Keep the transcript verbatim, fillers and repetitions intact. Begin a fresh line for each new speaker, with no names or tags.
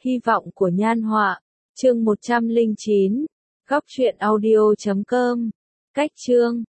Hy vọng của Nhan Họa, chương một trăm lẻ chín, góc truyện audio chấm com. Cách chương